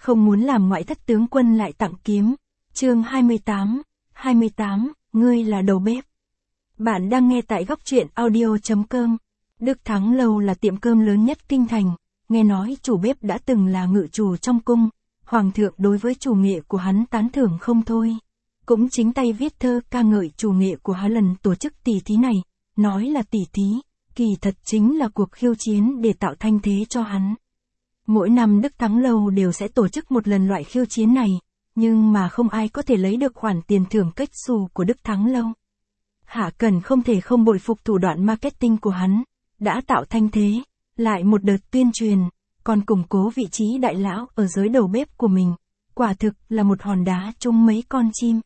không muốn làm ngoại thất tướng quân lại tặng kiếm. Chương 28, ngươi là đầu bếp. Bạn đang nghe tại góc truyện audio.com. Đức Thắng Lâu là tiệm cơm lớn nhất kinh thành, nghe nói chủ bếp đã từng là ngự chủ trong cung, hoàng thượng đối với chủ nghệ của hắn tán thưởng không thôi. Cũng chính tay viết thơ ca ngợi chủ nghệ của hắn lần tổ chức tỷ thí này, nói là tỷ thí, kỳ thật chính là cuộc khiêu chiến để tạo thanh thế cho hắn. Mỗi năm Đức Thắng Lâu đều sẽ tổ chức một lần loại khiêu chiến này, nhưng mà không ai có thể lấy được khoản tiền thưởng cách xù của Đức Thắng Lâu. Hạ Cẩn không thể không bội phục thủ đoạn marketing của hắn, đã tạo thanh thế, lại một đợt tuyên truyền, còn củng cố vị trí đại lão ở giới đầu bếp của mình, quả thực là một hòn đá trúng mấy con chim.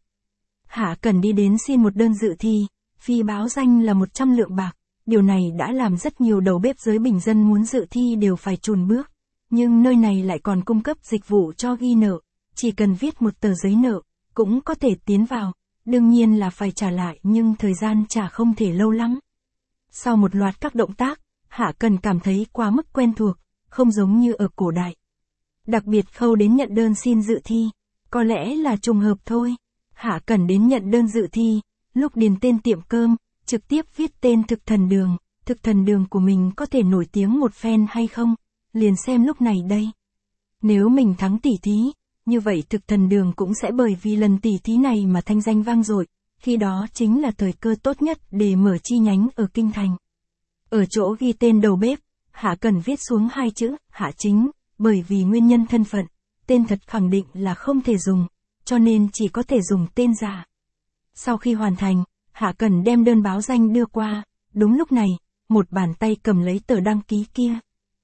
Hạ Cẩn đi đến xin một đơn dự thi, phi báo danh là 100 lượng bạc, điều này đã làm rất nhiều đầu bếp giới bình dân muốn dự thi đều phải chùn bước, nhưng nơi này lại còn cung cấp dịch vụ cho ghi nợ, chỉ cần viết một tờ giấy nợ, cũng có thể tiến vào, đương nhiên là phải trả lại nhưng thời gian trả không thể lâu lắm. Sau một loạt các động tác, Hạ Cẩn cảm thấy quá mức quen thuộc, không giống như ở cổ đại. Đặc biệt khâu đến nhận đơn xin dự thi, có lẽ là trùng hợp thôi. Hạ Cẩn đến nhận đơn dự thi, lúc điền tên tiệm cơm, trực tiếp viết tên thực thần đường của mình có thể nổi tiếng một phen hay không, liền xem lúc này đây. Nếu mình thắng tỷ thí, như vậy thực thần đường cũng sẽ bởi vì lần tỷ thí này mà thanh danh vang dội, khi đó chính là thời cơ tốt nhất để mở chi nhánh ở kinh thành. Ở chỗ ghi tên đầu bếp, Hạ Cẩn viết xuống hai chữ, Hạ Chính, bởi vì nguyên nhân thân phận, tên thật khẳng định là không thể dùng, cho nên chỉ có thể dùng tên giả. Sau khi hoàn thành, Hạ Cẩn đem đơn báo danh đưa qua, đúng lúc này, một bàn tay cầm lấy tờ đăng ký kia.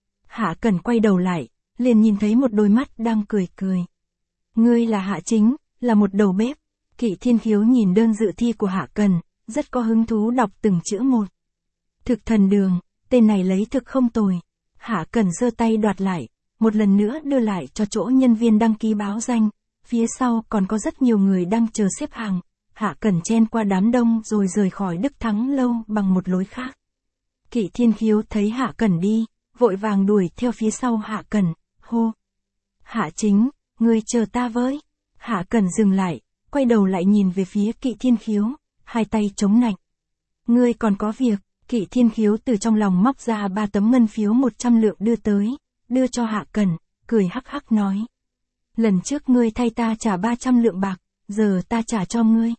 Hạ Cẩn quay đầu lại, liền nhìn thấy một đôi mắt đang cười cười. Ngươi là Hạ Chính, là một đầu bếp. Kỵ Thiên Khiếu nhìn đơn dự thi của Hạ Cẩn, rất có hứng thú đọc từng chữ một. Thực thần đường, tên này lấy thực không tồi. Hạ Cẩn giơ tay đoạt lại, một lần nữa đưa lại cho chỗ nhân viên đăng ký báo danh, phía sau còn có rất nhiều người đang chờ xếp hàng. Hạ Cẩn chen qua đám đông rồi rời khỏi Đức Thắng Lâu bằng một lối khác. Kỵ Thiên Khiếu thấy Hạ Cẩn đi, vội vàng đuổi theo phía sau Hạ Cẩn, hô. Hạ Chính, ngươi chờ ta với. Hạ Cẩn dừng lại, quay đầu lại nhìn về phía Kỵ Thiên Khiếu, hai tay chống nạnh. Ngươi còn có việc. Kỵ Thiên Khiếu từ trong lòng móc ra 3 tấm ngân phiếu 100 lượng đưa tới, đưa cho Hạ Cẩn, cười hắc hắc nói. Lần trước ngươi thay ta trả 300 lượng bạc, giờ ta trả cho ngươi.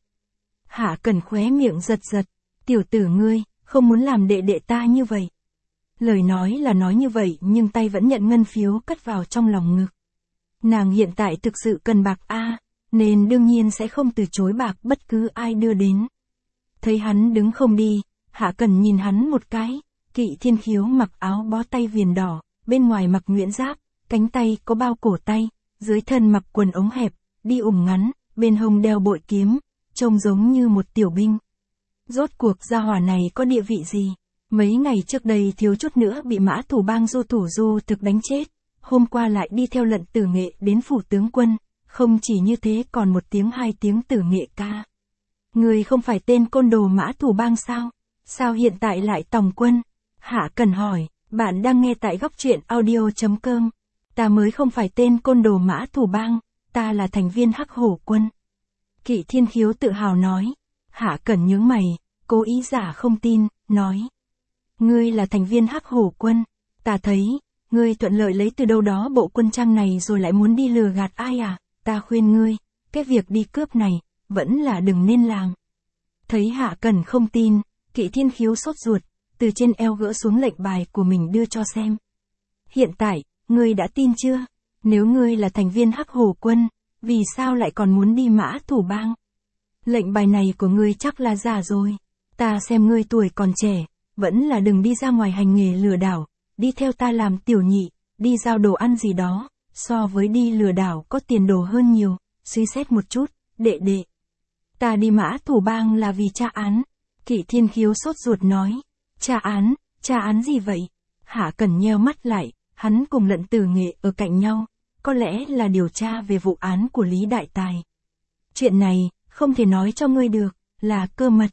Hạ Cẩn khóe miệng giật giật, tiểu tử ngươi, không muốn làm đệ đệ ta như vậy. Lời nói là nói như vậy nhưng tay vẫn nhận ngân phiếu cất vào trong lòng ngực. Nàng hiện tại thực sự cần bạc nên đương nhiên sẽ không từ chối bạc bất cứ ai đưa đến. Thấy hắn đứng không đi, Hạ Cẩn nhìn hắn một cái, Kỵ Thiên Khiếu mặc áo bó tay viền đỏ, bên ngoài mặc nhuyễn giáp, cánh tay có bao cổ tay, dưới thân mặc quần ống hẹp, đi ủng ngắn, bên hông đeo bội kiếm, trông giống như một tiểu binh. Rốt cuộc gia hỏa này có địa vị gì? Mấy ngày trước đây thiếu chút nữa bị Mã Thủ Bang Du thủ Du thực đánh chết, hôm qua lại đi theo Lận Tử Nghệ đến phủ tướng quân, không chỉ như thế còn 1 tiếng 2 tiếng Tử Nghệ ca. Người không phải tên côn đồ Mã Thủ Bang sao? Sao hiện tại lại tòng quân? Hạ Cẩn hỏi, bạn đang nghe tại góc truyện audio.com. Ta mới không phải tên côn đồ Mã Thủ Bang, ta là thành viên Hắc Hổ quân. Kỵ Thiên Khiếu tự hào nói. Hạ Cẩn nhướng mày, cố ý giả không tin, nói. Ngươi là thành viên Hắc Hổ quân, ta thấy, ngươi thuận lợi lấy từ đâu đó bộ quân trang này rồi lại muốn đi lừa gạt ai à, ta khuyên ngươi, cái việc đi cướp này, vẫn là đừng nên làm. Thấy Hạ Cẩn không tin, Kỵ Thiên Khiếu sốt ruột, từ trên eo gỡ xuống lệnh bài của mình đưa cho xem. Hiện tại, ngươi đã tin chưa? Nếu ngươi là thành viên Hắc Hổ quân, vì sao lại còn muốn đi Mã Thủ Bang? Lệnh bài này của ngươi chắc là giả rồi. Ta xem ngươi tuổi còn trẻ, vẫn là đừng đi ra ngoài hành nghề lừa đảo, đi theo ta làm tiểu nhị, đi giao đồ ăn gì đó, so với đi lừa đảo có tiền đồ hơn nhiều, suy xét một chút, đệ đệ. Ta đi Mã Thủ Bang là vì tra án. Kỵ Thiên Khiếu sốt ruột nói, tra án gì vậy? Hạ Cẩn nheo mắt lại, hắn cùng Lận Tử Nghệ ở cạnh nhau, có lẽ là điều tra về vụ án của Lý Đại Tài. Chuyện này, không thể nói cho ngươi được, là cơ mật.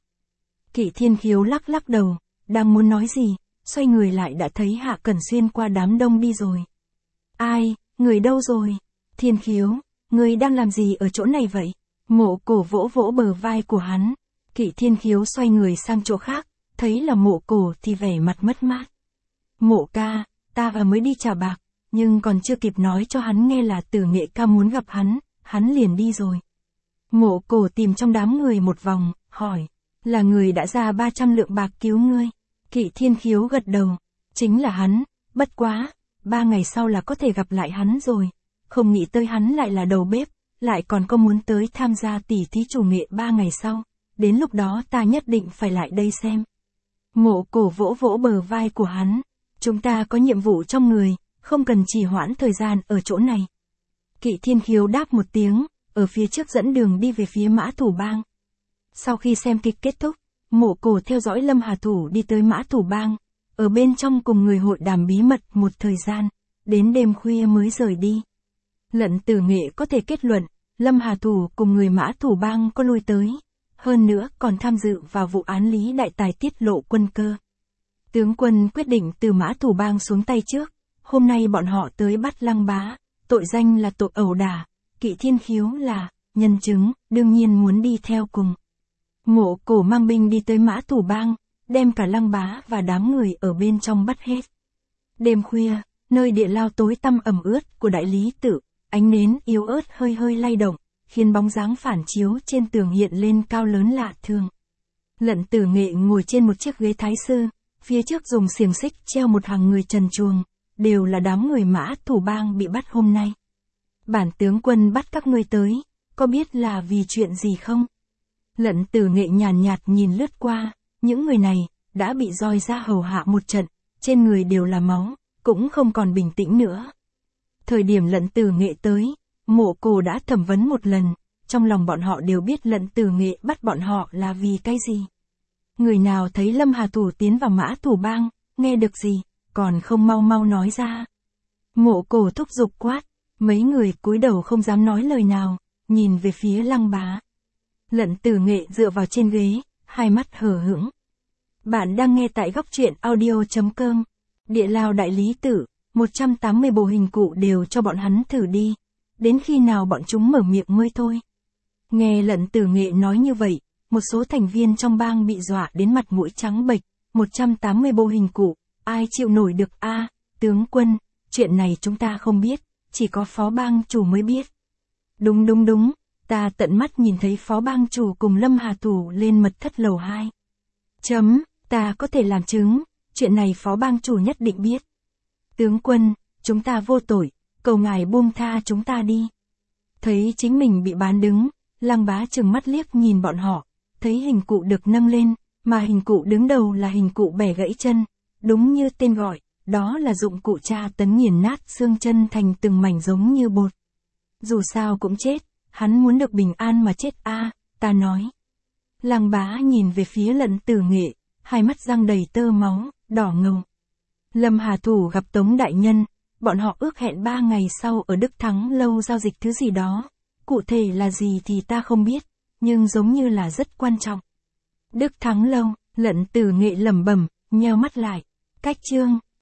Kỵ Thiên Khiếu lắc lắc đầu, đang muốn nói gì, xoay người lại đã thấy Hạ Cẩn xuyên qua đám đông đi rồi. Ai, người đâu rồi? Thiên Khiếu, ngươi đang làm gì ở chỗ này vậy? Mộ Cổ vỗ vỗ bờ vai của hắn. Kỷ Thiên Khiếu xoay người sang chỗ khác, thấy là Mộ Cổ thì vẻ mặt mất mát. Mộ ca, ta mới đi trả bạc, nhưng còn chưa kịp nói cho hắn nghe là Tử Nghệ ca muốn gặp hắn liền đi rồi. Mộ Cổ tìm trong đám người một vòng, hỏi, là người đã ra 300 lượng bạc cứu ngươi? Kỷ Thiên Khiếu gật đầu, chính là hắn, bất quá, 3 ngày sau là có thể gặp lại hắn rồi. Không nghĩ tới hắn lại là đầu bếp, lại còn có muốn tới tham gia tỉ thí chủ nghệ 3 ngày sau, đến lúc đó ta nhất định phải lại đây xem. Mộ Cổ vỗ vỗ bờ vai của hắn, chúng ta có nhiệm vụ trong người, không cần trì hoãn thời gian ở chỗ này. Kỷ Thiên Khiếu đáp một tiếng, ở phía trước dẫn đường đi về phía Mã Thủ Bang. Sau khi xem kịch kết thúc, Mộ Cổ theo dõi Lâm Hà Thủ đi tới Mã Thủ Bang, ở bên trong cùng người hội đàm bí mật một thời gian, đến đêm khuya mới rời đi. Lận Tử Nghệ có thể kết luận, Lâm Hà Thủ cùng người Mã Thủ Bang có lui tới, hơn nữa còn tham dự vào vụ án Lý Đại Tài tiết lộ quân cơ. Tướng quân quyết định từ Mã Thủ Bang xuống tay trước, hôm nay bọn họ tới bắt Lăng Bá, tội danh là tội ẩu đả, Kỷ Thiên Khiếu là nhân chứng, đương nhiên muốn đi theo cùng. Mộ Cổ mang binh đi tới Mã Thủ Bang, đem cả Lăng Bá và đám người ở bên trong bắt hết. Đêm khuya, nơi địa lao tối tăm ẩm ướt của đại lý tự, ánh nến yếu ớt hơi hơi lay động, khiến bóng dáng phản chiếu trên tường hiện lên cao lớn lạ thường. Lận Tử Nghệ ngồi trên một chiếc ghế thái sư, phía trước dùng xiềng xích treo một hàng người trần truồng, đều là đám người Mã Thủ Bang bị bắt hôm nay. Bản tướng quân bắt các ngươi tới, có biết là vì chuyện gì không? Lận Tử Nghệ nhàn nhạt nhìn lướt qua, những người này đã bị roi ra hầu hạ một trận, trên người đều là máu, cũng không còn bình tĩnh nữa. Thời điểm Lận Tử Nghệ tới, Mộ Cổ đã thẩm vấn một lần, trong lòng bọn họ đều biết Lận Tử Nghệ bắt bọn họ là vì cái gì. Người nào thấy Lâm Hà Thủ tiến vào Mã Thủ Bang, nghe được gì, còn không mau mau nói ra. Mộ Cổ thúc giục quát, mấy người cúi đầu không dám nói lời nào, nhìn về phía Lăng Bá. Lận Tử Nghệ dựa vào trên ghế, hai mắt hờ hững. Bạn đang nghe tại góc truyện audio.com. Địa lao đại lý tự, 180 bộ hình cụ đều cho bọn hắn thử đi. Đến khi nào bọn chúng mở miệng mới thôi. Nghe Lận Tử Nghệ nói như vậy, một số thành viên trong bang bị dọa đến mặt mũi trắng bệch. 180 bộ hình cụ, ai chịu nổi được a? Tướng quân, chuyện này chúng ta không biết, chỉ có phó bang chủ mới biết. Đúng, ta tận mắt nhìn thấy phó bang chủ cùng Lâm Hà Thủ lên mật thất lầu 2. Ta có thể làm chứng, chuyện này phó bang chủ nhất định biết. Tướng quân, chúng ta vô tội, cầu ngài buông tha chúng ta đi. Thấy chính mình bị bán đứng, Lăng Bá trừng mắt liếc nhìn bọn họ, thấy hình cụ được nâng lên, mà hình cụ đứng đầu là hình cụ bẻ gãy chân, đúng như tên gọi, đó là dụng cụ tra tấn nghiền nát xương chân thành từng mảnh giống như bột. Dù sao cũng chết, hắn muốn được bình an mà chết a, ta nói. Lăng Bá nhìn về phía Lận Tử Nghệ, hai mắt răng đầy tơ máu, đỏ ngầu. Lâm Hà Thủ gặp Tống đại nhân, bọn họ ước hẹn 3 ngày sau ở Đức Thắng Lâu giao dịch thứ gì đó, cụ thể là gì thì ta không biết, nhưng giống như là rất quan trọng. Đức Thắng Lâu, Lận Tử Nghệ lẩm bẩm, nheo mắt lại, cách chương